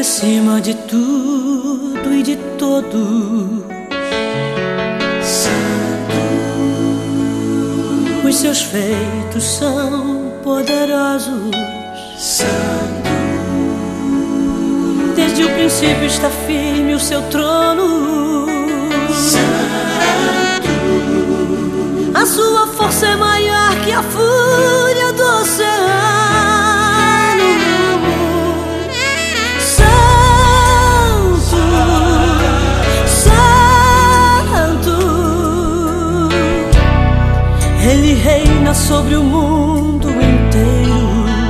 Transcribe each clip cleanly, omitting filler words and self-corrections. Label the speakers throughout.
Speaker 1: acima de tudo e de todos.
Speaker 2: Santo,
Speaker 1: os seus feitos são poderosos.
Speaker 2: Santo,
Speaker 1: desde o princípio está firme o seu trono.
Speaker 2: Santo,
Speaker 1: a sua força é maior que a fúria do oceano. Ele reina sobre o mundo inteiro.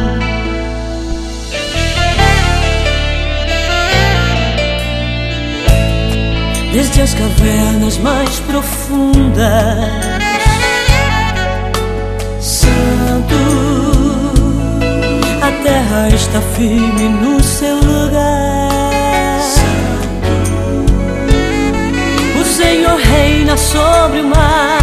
Speaker 1: Desde as cavernas mais profundas. Santo, a terra está firme no seu lugar.
Speaker 2: Santo,
Speaker 1: o Senhor reina sobre o mar.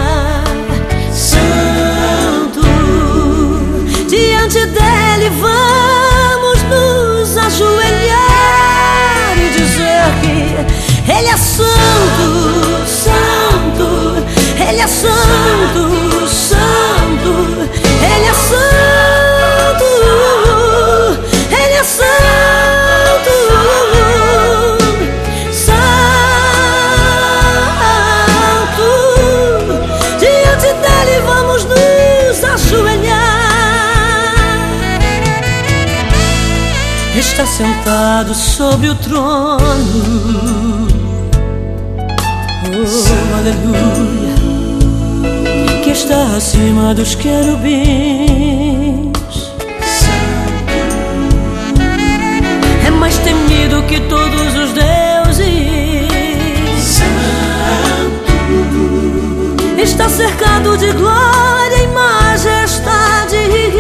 Speaker 1: Diante dele vamos nos ajoelhar e dizer que ele é santo, santo, ele é santo, santo, ele é santo, ele é santo, santo. Diante dele vamos nos ajoelhar. Está sentado sobre o trono. Oh, aleluia. Que está acima dos querubins.
Speaker 2: Santo,
Speaker 1: é mais temido que todos os deuses.
Speaker 2: Santo,
Speaker 1: está cercado de glória e majestade.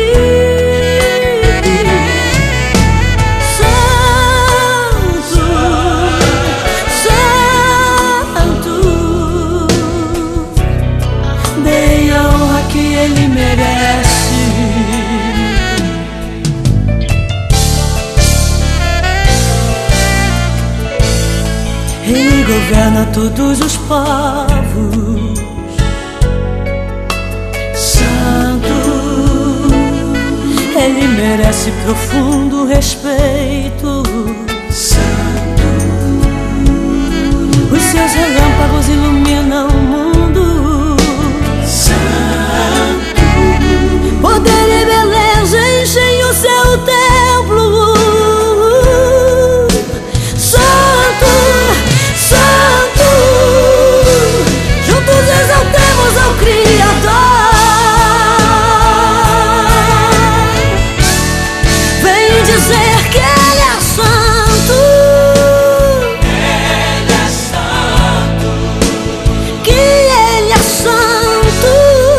Speaker 1: Ele merece. Ele governa todos os povos. Santo, ele merece profundo respeito.
Speaker 2: Santo,
Speaker 1: os seus relâmpagos iluminam o mundo. Poder e beleza enchem o seu templo. Santo, santo, juntos exaltemos ao Criador. Vem dizer que Ele é santo.
Speaker 2: Ele é santo,
Speaker 1: Que Ele é santo.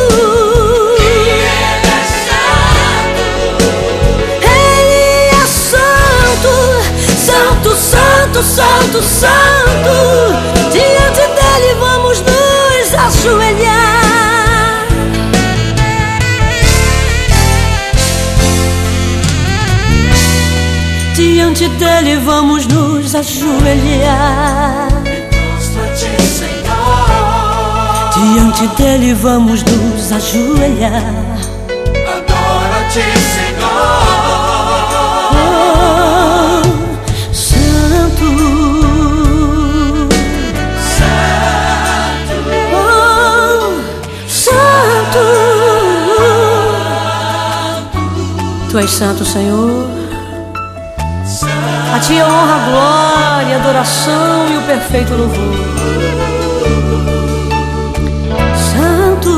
Speaker 1: Santo, santo, santo, diante dele vamos nos ajoelhar. Diante dele vamos nos ajoelhar.
Speaker 2: prostra-te, Senhor.
Speaker 1: Diante dele vamos nos ajoelhar.
Speaker 2: Adora-te, Senhor.
Speaker 1: Tu és santo, Senhor. A ti a honra, a glória, a adoração e o perfeito louvor. Santo,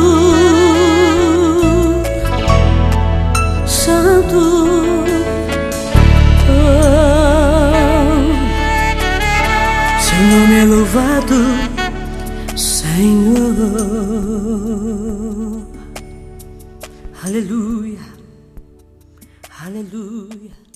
Speaker 1: santo, oh, seu nome é louvado, Senhor. Aleluia. Aleluia.